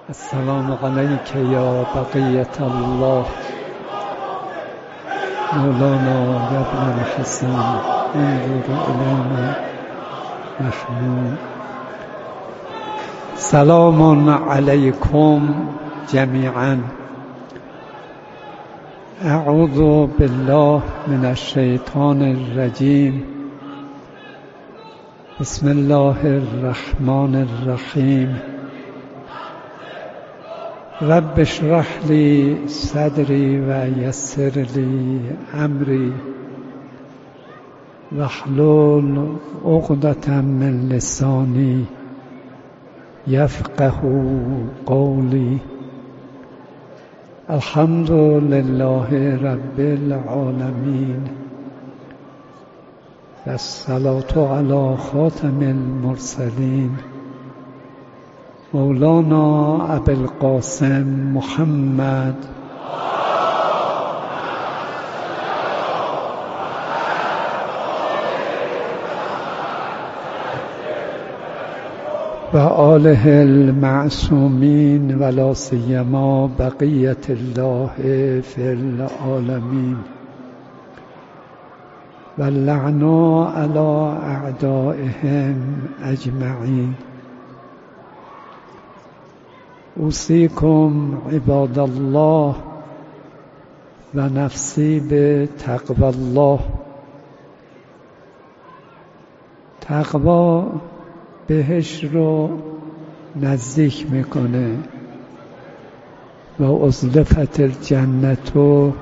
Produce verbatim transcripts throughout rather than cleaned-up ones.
السلام عليك يا بقية الله مولانا يا ابن الحسن انظر إلينا نحن. سلام عليكم جميعا. أعوذ بالله من الشيطان الرجيم. بسم الله الرحمن الرحيم. رب اشرح لي صدري ويسر لي أمري واحلل عقدة من لساني يفقه قولي. الحمد لله رب العالمين والصلاة على خاتم المرسلين مولانا ابی القاسم محمد و آله المعصومین ولا سیما بقیة الله فی العالمین و اللعنا علی اعدائهم اجمعین. اوصیکم عباد الله و نفسی به تقوی الله. تقوی بهشت رو نزدیک میکنه و ازلفت الجنت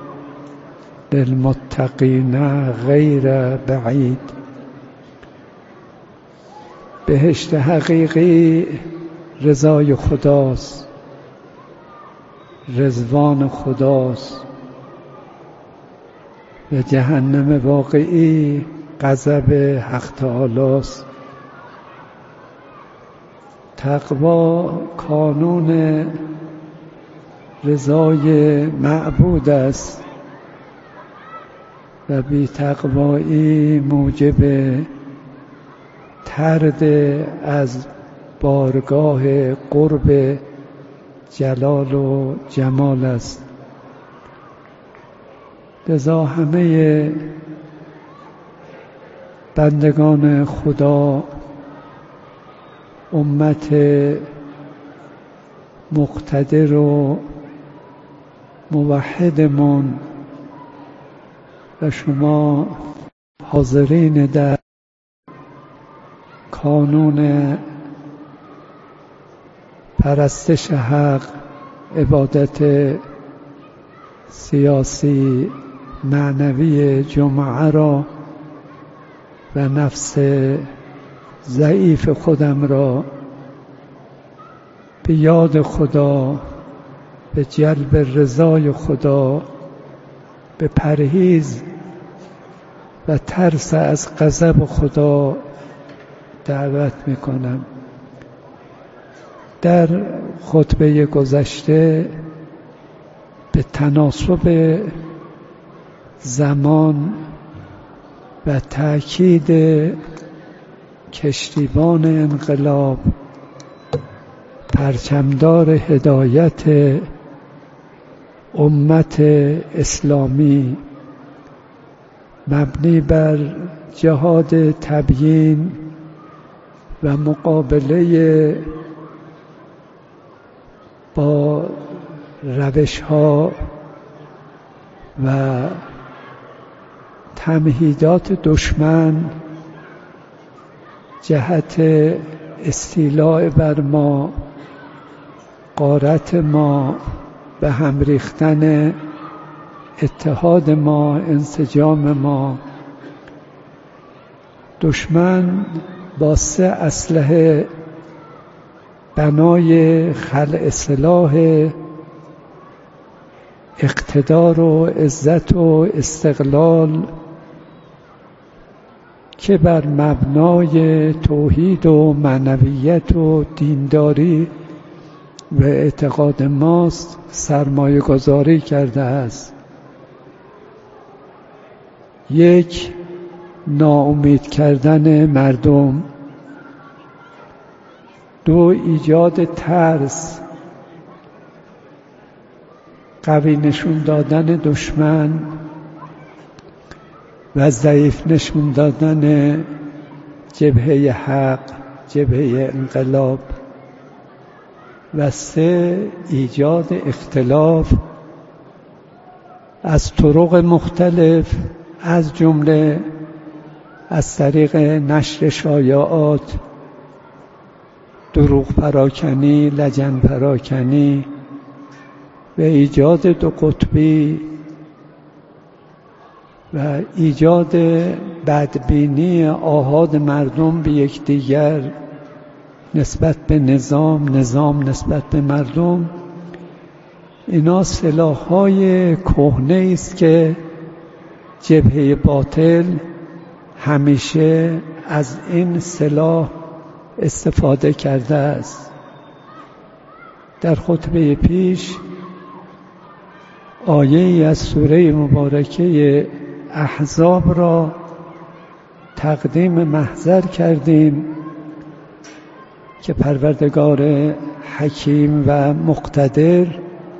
للمتقین غیر بعید. بهشت حقیقی رضای خداست، رضوان خداست، و جهنم واقعی غضب حق تعالی است. تقوا کانون رضای معبود است و بی تقوایی موجب طرد از بارگاه قرب جلال و جمال است. لذا همه بندگان خدا، امت مقتدر و موحدمون و شما حاضرین در کانون پرستش حق، عبادت سیاسی معنوی جمعه را و نفس ضعیف خودم را به یاد خدا، به جلب رضای خدا، به پرهیز و ترس از غضب خدا دعوت میکنم. در خطبه گذشته به تناسب زمان و تأکید کشتیبان انقلاب، پرچمدار هدایت امت اسلامی، مبنی بر جهاد تبیین و مقابله با روش‌ها و تمهیدات دشمن جهت استیلاء بر ما، غارت ما، به هم ریختن اتحاد ما، انسجام ما. دشمن با سه اسلحه بنای خلع سلاح اقتدار و عزت و استقلال که بر مبنای توحید و معنویت و دینداری و اعتقاد ماست سرمایه گذاری کرده است. یک، ناامید کردن مردم. دو، ایجاد ترس قوی نشون دادن دشمن و ضعیف نشون دادن جبهه حق، جبهه انقلاب. و سه، ایجاد اختلاف از طرق مختلف، از جمله از طریق نشر شایعات، دروغ پراکنی، لجن پراکنی و ایجاد دو قطبی و ایجاد بدبینی آحاد مردم به یکدیگر نسبت به نظام، نظام نسبت به مردم. اینا سلاح‌های کهنه است که جبهه باطل همیشه از این سلاح استفاده کرده است. در خطبه پیش آیه‌ای از سوره مبارکه احزاب را تقدیم محضر کردیم که پروردگار حکیم و مقتدر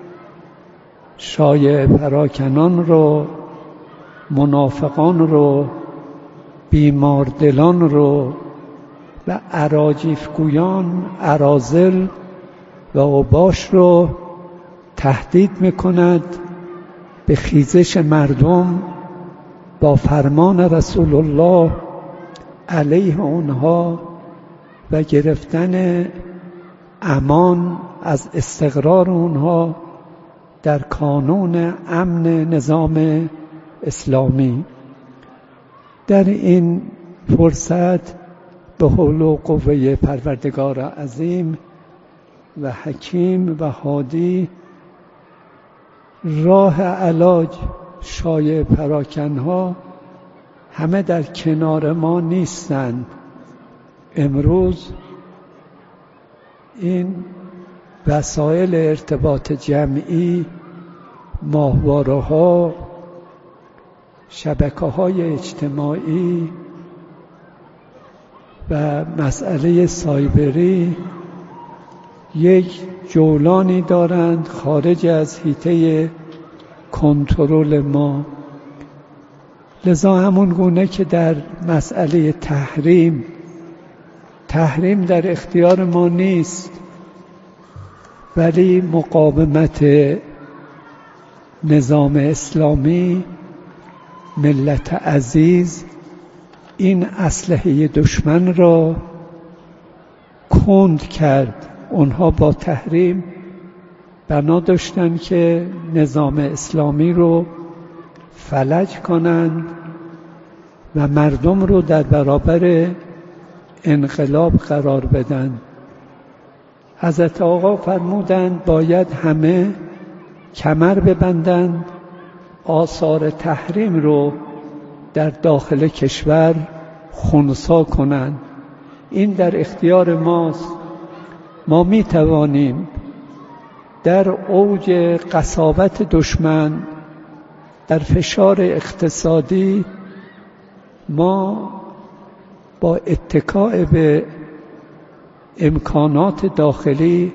شایعه پراکنان رو، منافقان رو، بیماردلان رو و اراجیفگویان، اراذل و اوباش رو تهدید می‌کند به خیزش مردم با فرمان رسول الله علیه اونها و گرفتن امان از استقرار اونها در کانون امن نظام اسلامی. در این فرصت به حول و قوه پروردگار عظیم و حکیم و هادی راه علاج شایعه پراکنها همه در کنار ما نیستند. امروز این وسایل ارتباط جمعی، ماهواره‌ها، شبکه‌های اجتماعی و مسئله سایبری یک جولانی دارند خارج از حیطه کنترل ما. لذا همون گونه که در مسئله تحریم تحریم در اختیار ما نیست، ولی مقاومت نظام اسلامی، ملت عزیز، این اسلحه دشمن را کند کرد. اونها با تحریم بنا داشتن که نظام اسلامی رو فلج کنند و مردم رو در برابر انقلاب قرار بدن. حضرت آقا فرمودند باید همه کمر ببندند، آثار تحریم رو در داخل کشور خنثی کنند. این در اختیار ماست. ما می توانیم در اوج قساوت دشمن، در فشار اقتصادی، ما با اتکاء به امکانات داخلی،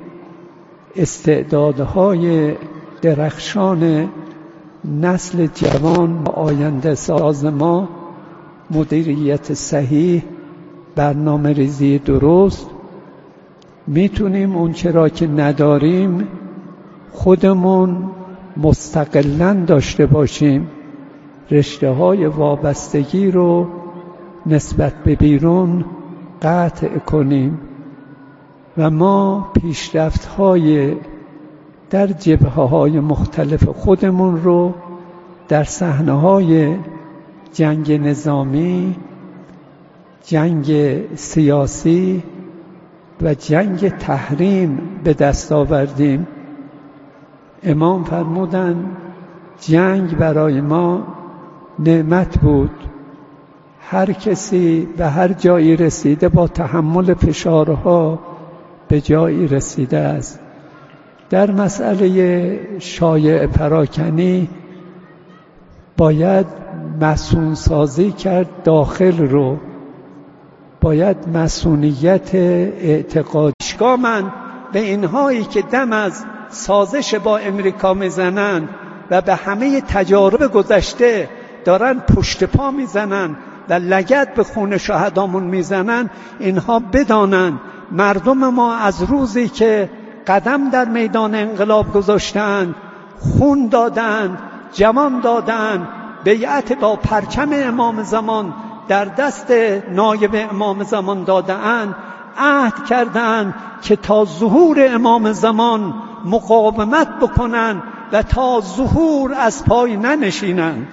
استعدادهای درخشان نسل جوان و آینده ساز ما، مدیریت صحیح، برنامه ریزی درست، میتونیم اون چرا که نداریم خودمون مستقلاً داشته باشیم. رشته های وابستگی رو نسبت به بیرون قطع کنیم و ما پیشرفت های در جبهه های مختلف خودمون رو در صحنه های جنگ نظامی، جنگ سیاسی و جنگ تحریم به دست آوردیم. امام فرمودند جنگ برای ما نعمت بود. هر کسی به هر جایی رسیده با تحمل فشارها به جایی رسیده است. در مسئله شایعه پراکنی باید مسئول سازی کرد داخل رو، باید مسئولیت اعتقادی. من به اینهایی که دم از سازش با امریکا میزنن و به همه تجارب گذشته دارن پشت پا میزنن و لگد به خون شهدامون میزنن، اینها بدانن مردم ما از روزی که قدم در میدان انقلاب گذاشتند، خون دادند، جوان دادند، بیعت با پرچم امام زمان در دست نایب امام زمان دادند، عهد کردند که تا ظهور امام زمان مقاومت بکنند و تا ظهور از پای ننشینند.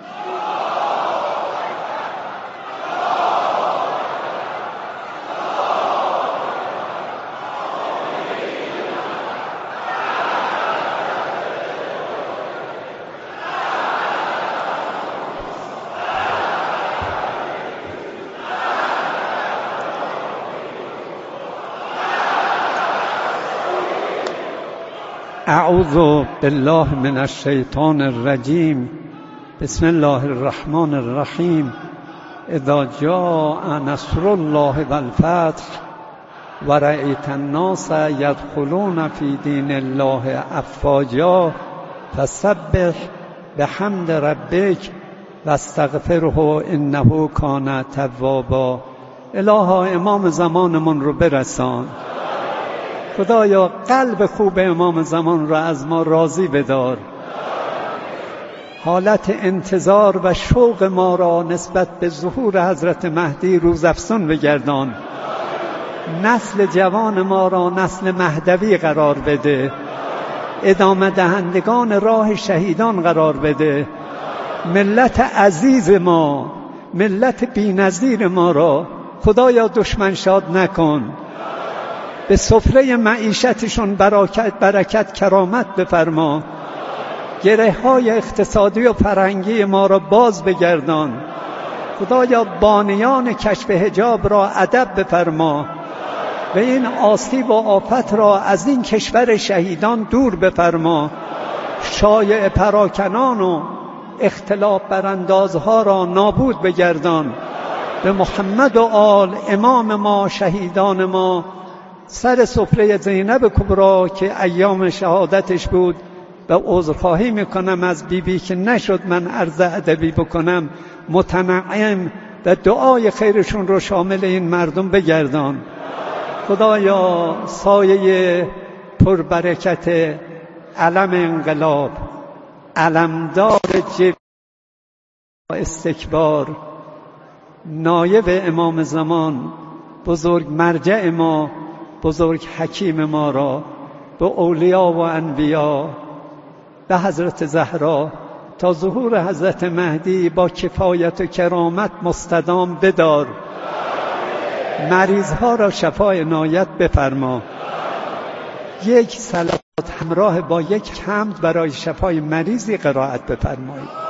اعوذ بالله من الشیطان الرجیم. بسم الله الرحمن الرحیم. اذا جاء نصر الله والفتح ورأیت الناس یدخلون فی دین الله افواجا فسبح بحمد ربک واستغفره انه کان توابا. الها امام زمانمون رو برسان. خدایا قلب خوب امام زمان را از ما راضی بدار. حالت انتظار و شوق ما را نسبت به ظهور حضرت مهدی روزافزون بگردان. نسل جوان ما را نسل مهدوی قرار بده. ادامه دهندگان راه شهیدان قرار بده. ملت عزیز ما، ملت بی‌نظیر ما را خدایا دشمن شاد نکن. به سفره معیشتشون برکت برکت کرامت بفرما. گره های اقتصادی و فرهنگی ما را باز بگردان. خدایا بانیان کشف حجاب را ادب بفرما و این آسیب و آفت را از این کشور شهیدان دور بفرما. شایعه پراکنان و اختلاف براندازها را نابود بگردان. به محمد و آل امام ما، شهیدان ما، سر سفره زینب کبرا که ایام شهادتش بود و عذرخواهی میکنم از بیبی بی که نشد من عرض ادبی بکنم، متنعم و دعای خیرشون رو شامل این مردم بگردان. خدایا سایه پربرکت علم انقلاب، علمدار جبر استکبار، نایب امام زمان، بزرگ مرجع ما، بزرگ حکیم ما را به اولیا و انبیا، به حضرت زهرا تا ظهور حضرت مهدی با کفایت و کرامت مستدام بدار. مریضها را شفای عنایت بفرما. یک صلوات همراه با یک حمد برای شفای مریضی قرائت بفرمایید.